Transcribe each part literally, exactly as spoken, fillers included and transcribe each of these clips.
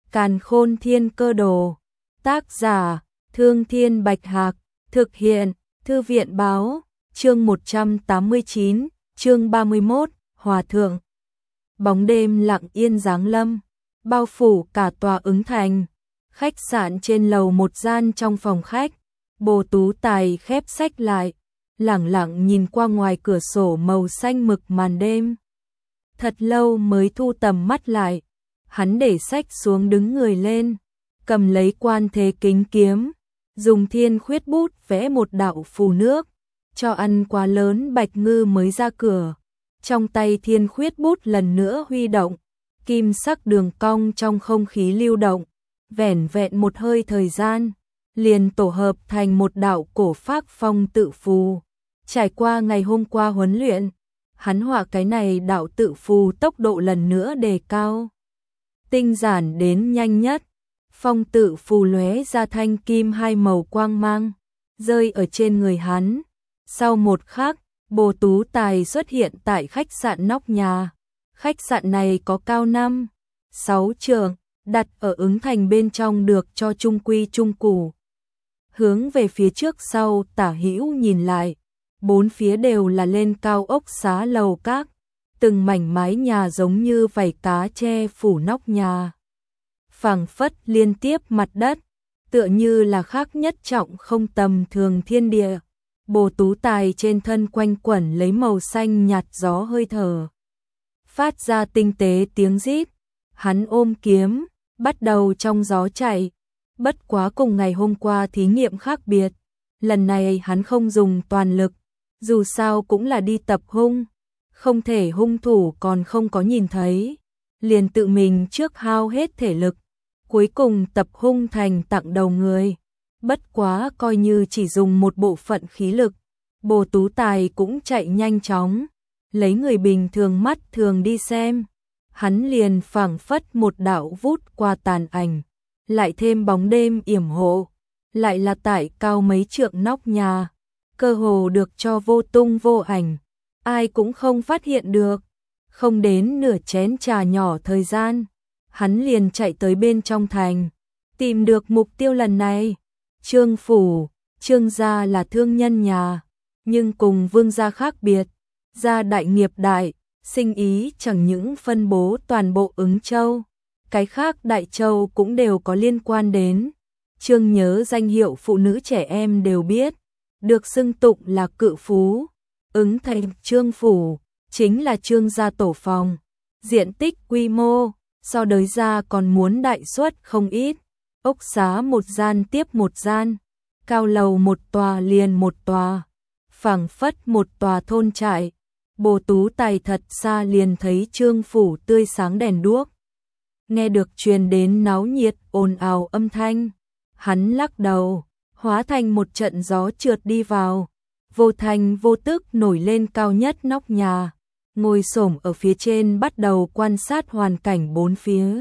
Càn Khôn Thiên Cơ Đồ. Tác giả: Thương Thiên Bạch Hạc. Thực hiện: Thư viện Báo. Chương một trăm tám mươi chín, chương ba mươi mốt, Hòa Thượng. Bóng đêm lặng yên giáng lâm, bao phủ cả tòa Ứng Thành. Khách sạn trên lầu một gian trong phòng khách, Bồ Tú Tài khép sách lại, lẳng lặng nhìn qua ngoài cửa sổ màu xanh mực màn đêm. Thật lâu mới thu tầm mắt lại, hắn để sách xuống đứng người lên, cầm lấy Quan Thế Kính kiếm, dùng thiên khuyết bút vẽ một đạo phù nước, cho ăn quá lớn Bạch Ngư mới ra cửa. Trong tay thiên khuyết bút lần nữa huy động, kim sắc đường cong trong không khí lưu động, vẻn vẹn một hơi thời gian, liền tổ hợp thành một đạo cổ phác phong tự phù. Trải qua ngày hôm qua huấn luyện, hắn họa cái này đạo tự phù tốc độ lần nữa đề cao, tinh giản đến nhanh nhất. Phong tự phù lóe ra thanh kim hai màu quang mang, rơi ở trên người hắn. Sau một khắc, Bồ Tú Tài xuất hiện tại khách sạn nóc nhà. Khách sạn này có cao năm, sáu trượng, đặt ở Ứng Thành bên trong được cho trung quy trung cụ. Hướng về phía trước sau tả hữu nhìn lại, bốn phía đều là lên cao ốc xá lầu các, từng mảnh mái nhà giống như vảy cá che phủ nóc nhà, phảng phất liên tiếp mặt đất, tựa như là khác nhất trọng không tầm thường thiên địa. Bồ Tú Tài trên thân quanh quẩn lấy màu xanh nhạt gió hơi thở, phát ra tinh tế tiếng rít. Hắn ôm kiếm, bắt đầu trong gió chạy. Bất quá cùng ngày hôm qua thí nghiệm khác biệt, lần này hắn không dùng toàn lực, dù sao cũng là đi tập hung, không thể hung thủ còn không có nhìn thấy, liền tự mình trước hao hết thể lực, cuối cùng tập hung thành tặng đầu người. Bất quá coi như chỉ dùng một bộ phận khí lực, Bồ Tú Tài cũng chạy nhanh chóng, lấy người bình thường mắt thường đi xem, hắn liền phảng phất một đạo vút qua tàn ảnh, lại thêm bóng đêm yểm hộ, lại là tại cao mấy trượng nóc nhà, cơ hồ được cho vô tung vô ảnh, ai cũng không phát hiện được. Không đến nửa chén trà nhỏ thời gian, hắn liền chạy tới bên trong thành, tìm được mục tiêu lần này. Trương phủ, Trương gia là thương nhân nhà, nhưng cùng Vương gia khác biệt, gia đại nghiệp đại, sinh ý chẳng những phân bố toàn bộ Ứng Châu, cái khác đại châu cũng đều có liên quan đến. Trương Nhớ danh hiệu phụ nữ trẻ em đều biết, được xưng tụng là cự phú. Ứng Thành Trương phủ chính là Trương gia tổ phòng, diện tích quy mô so đới gia còn muốn đại suất không ít. Ốc xá một gian tiếp một gian, cao lầu một tòa liền một tòa, phảng phất một tòa thôn trại. Bồ Tú Tài thật xa liền thấy Trương phủ tươi sáng đèn đuốc, nghe được truyền đến náo nhiệt ồn ào âm thanh, hắn lắc đầu, hóa thành một trận gió trượt đi vào, vô thành vô tức nổi lên cao nhất nóc nhà, ngồi xổm ở phía trên bắt đầu quan sát hoàn cảnh bốn phía.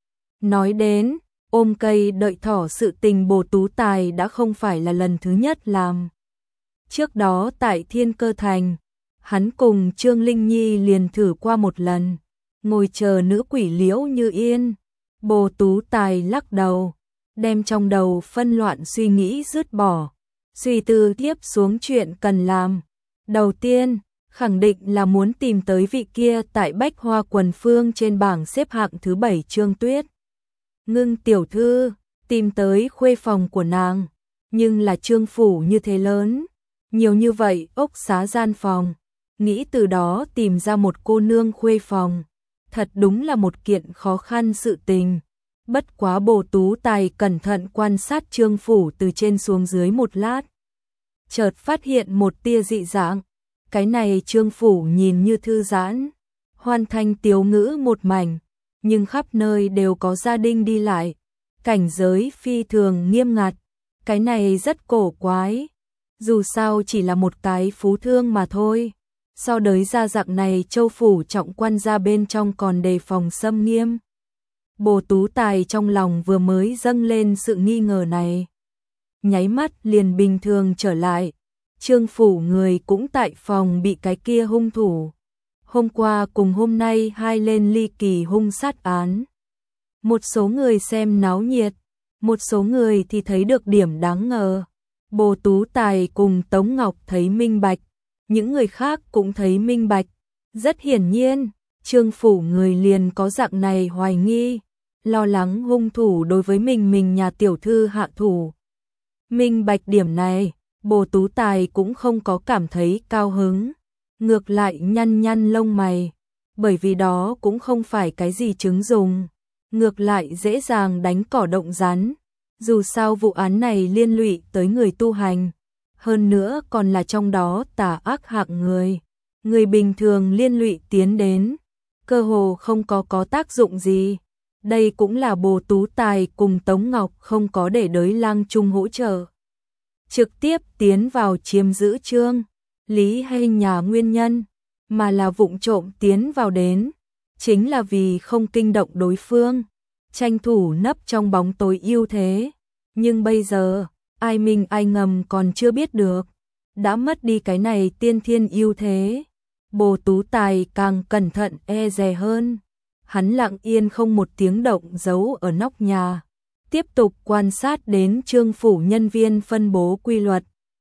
Nói đến ôm cây đợi thỏ sự tình, Bồ Tú Tài đã không phải là lần thứ nhất làm. Trước đó tại Thiên Cơ Thành, hắn cùng Trương Linh Nhi liền thử qua một lần, ngồi chờ nữ quỷ Liễu Như Yên. Bồ Tú Tài lắc đầu, đem trong đầu phân loạn suy nghĩ dứt bỏ, suy tư tiếp xuống chuyện cần làm. Đầu tiên, khẳng định là muốn tìm tới vị kia tại Bách Hoa Quần Phương trên bảng xếp hạng thứ bảy Trương Tuyết Ngưng tiểu thư, tìm tới khuê phòng của nàng, nhưng là Trương phủ như thế lớn, nhiều như vậy ốc xá gian phòng, nghĩ từ đó tìm ra một cô nương khuê phòng, thật đúng là một kiện khó khăn sự tình. Bất quá Bồ Tú Tài cẩn thận quan sát Trương phủ từ trên xuống dưới một lát, chợt phát hiện một tia dị dạng. Cái này Trương phủ nhìn như thư giãn, hoàn thành tiếu ngữ một mảnh, nhưng khắp nơi đều có gia đình đi lại, cảnh giới phi thường nghiêm ngặt, cái này rất cổ quái. Dù sao chỉ là một cái phú thương mà thôi, so đới gia dạng này châu phủ trọng quan gia bên trong còn đề phòng xâm nghiêm. Bồ Tú Tài trong lòng vừa mới dâng lên sự nghi ngờ này, nháy mắt liền bình thường trở lại. Trương phủ người cũng tại phòng bị cái kia hung thủ, hôm qua cùng hôm nay hai lên ly kỳ hung sát án. Một số người xem náo nhiệt, một số người thì thấy được điểm đáng ngờ. Bồ Tú Tài cùng Tống Ngọc thấy minh bạch, những người khác cũng thấy minh bạch. Rất hiển nhiên, Trương phủ người liền có dạng này hoài nghi, lo lắng hung thủ đối với mình mình nhà tiểu thư hạ thủ. Minh bạch điểm này, Bồ Tú Tài cũng không có cảm thấy cao hứng, ngược lại nhăn nhăn lông mày, bởi vì đó cũng không phải cái gì chứng dùng, ngược lại dễ dàng đánh cỏ động rắn. Dù sao vụ án này liên lụy tới người tu hành, hơn nữa còn là trong đó tà ác hạng người, người bình thường liên lụy tiến đến, cơ hồ không có có tác dụng gì. Đây cũng là Bồ Tú Tài cùng Tống Ngọc không có để đới Lang Trung hỗ trợ, trực tiếp tiến vào chiếm giữ Trương Lý hay nhà nguyên nhân, mà là vụng trộm tiến vào đến, chính là vì không kinh động đối phương, tranh thủ nấp trong bóng tối ưu thế. Nhưng bây giờ, ai minh ai ngầm còn chưa biết được, đã mất đi cái này tiên thiên ưu thế. Bồ Tú Tài càng cẩn thận e dè hơn, hắn lặng yên không một tiếng động giấu ở nóc nhà, tiếp tục quan sát đến Trương phủ nhân viên phân bố quy luật.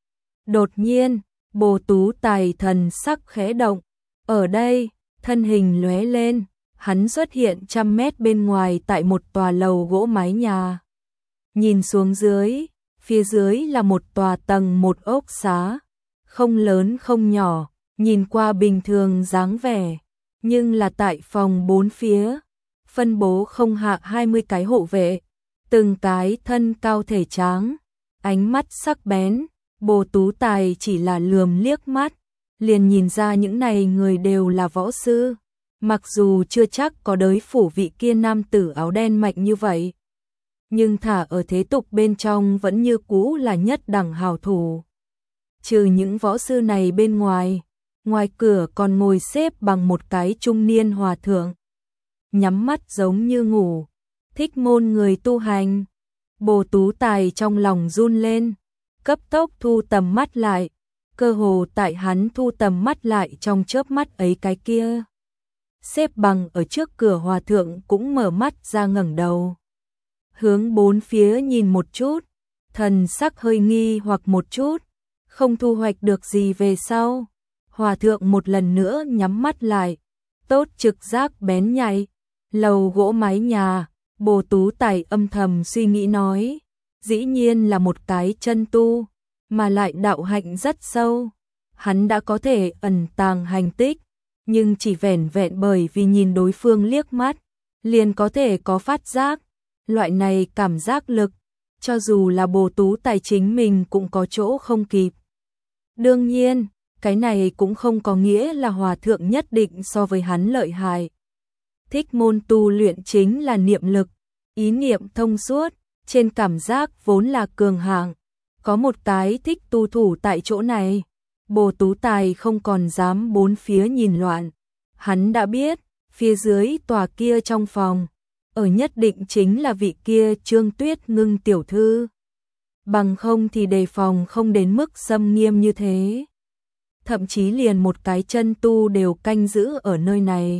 Đột nhiên, Bồ Tú Tài thần sắc khẽ động, ở đây, thân hình lóe lên, hắn xuất hiện trăm mét bên ngoài tại một tòa lầu gỗ mái nhà. Nhìn xuống dưới, phía dưới là một tòa tầng một ốc xá, không lớn không nhỏ, nhìn qua bình thường dáng vẻ, nhưng là tại phòng bốn phía, phân bố không hạ hai mươi cái hộ vệ, từng cái thân cao thể tráng, ánh mắt sắc bén. Bồ Tú Tài chỉ là lườm liếc mắt, liền nhìn ra những này người đều là võ sư, mặc dù chưa chắc có đới phủ vị kia nam tử áo đen mạnh như vậy, nhưng thả ở thế tục bên trong vẫn như cũ là nhất đẳng hảo thủ. Trừ những võ sư này bên ngoài, ngoài cửa còn ngồi xếp bằng một cái trung niên hòa thượng, nhắm mắt giống như ngủ, thích môn người tu hành. Bồ Tú Tài trong lòng run lên, cấp tốc thu tầm mắt lại, cơ hồ tại hắn thu tầm mắt lại trong chớp mắt ấy cái kia xếp bằng ở trước cửa hòa thượng cũng mở mắt ra ngẩng đầu, hướng bốn phía nhìn một chút, thần sắc hơi nghi hoặc một chút, không thu hoạch được gì về sau. Hòa thượng một lần nữa nhắm mắt lại, tốt trực giác bén nhạy, lầu gỗ mái nhà. Bồ Tú Tài âm thầm suy nghĩ nói, dĩ nhiên là một cái chân tu, mà lại đạo hạnh rất sâu, hắn đã có thể ẩn tàng hành tích, nhưng chỉ vẻn vẹn bởi vì nhìn đối phương liếc mắt, liền có thể có phát giác. Loại này cảm giác lực, cho dù là Bồ Tú Tài chính mình cũng có chỗ không kịp. Đương nhiên, cái này cũng không có nghĩa là hòa thượng nhất định so với hắn lợi hại. Thích môn tu luyện chính là niệm lực, ý niệm thông suốt, trên cảm giác vốn là cường hạng. Có một cái thích tu thủ tại chỗ này, Bồ Tú Tài không còn dám bốn phía nhìn loạn. Hắn đã biết, phía dưới tòa kia trong phòng, ở nhất định chính là vị kia Trương Tuyết Ngưng tiểu thư. Bằng không thì đề phòng không đến mức xâm nghiêm như thế. Thậm chí liền một cái chân tu đều canh giữ ở nơi này.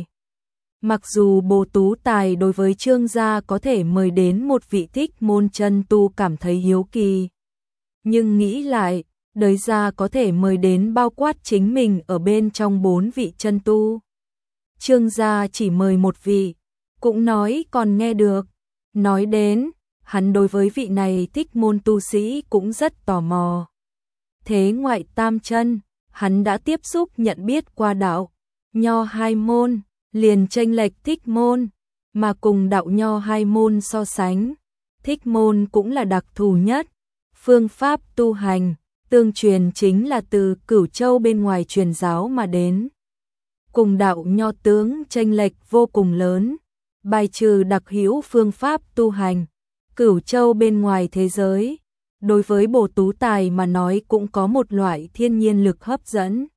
Mặc dù Bồ Tú Tài đối với Trương gia có thể mời đến một vị thích môn chân tu cảm thấy hiếu kỳ, nhưng nghĩ lại, đời gia có thể mời đến bao quát chính mình ở bên trong bốn vị chân tu. Trương gia chỉ mời một vị, cũng nói còn nghe được. Nói đến, hắn đối với vị này thích môn tu sĩ cũng rất tò mò. Thế ngoại tam chân, hắn đã tiếp xúc nhận biết qua đạo nho hai môn, liền chênh lệch thích môn, mà cùng đạo nho hai môn so sánh, thích môn cũng là đặc thù nhất. Phương pháp tu hành, tương truyền chính là từ Cửu Châu bên ngoài truyền giáo mà đến. Cùng đạo nho tướng chênh lệch vô cùng lớn, bài trừ đặc hữu phương pháp tu hành, Cửu Châu bên ngoài thế giới, đối với Bồ Tú Tài mà nói cũng có một loại thiên nhiên lực hấp dẫn.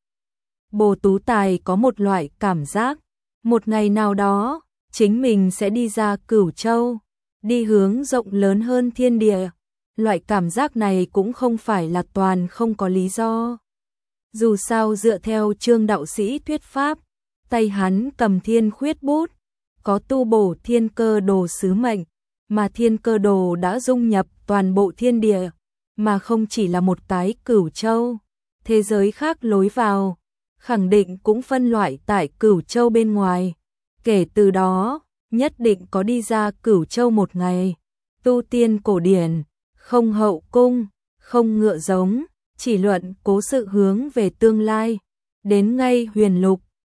Bồ Tú Tài có một loại cảm giác, một ngày nào đó, chính mình sẽ đi ra Cửu Châu, đi hướng rộng lớn hơn thiên địa. Loại cảm giác này cũng không phải là toàn không có lý do. Dù sao dựa theo Trương đạo sĩ thuyết pháp, tay hắn cầm thiên khuyết bút, có tu bổ thiên cơ đồ sứ mệnh, mà thiên cơ đồ đã dung nhập toàn bộ thiên địa, mà không chỉ là một cái Cửu Châu. Thế giới khác lối vào, khẳng định cũng phân loại tại Cửu Châu bên ngoài. Kể từ đó, nhất định có đi ra Cửu Châu một ngày. Tu tiên cổ điển, không hậu cung, không ngựa giống, chỉ luận cố sự hướng về tương lai. Đến ngay huyền lục,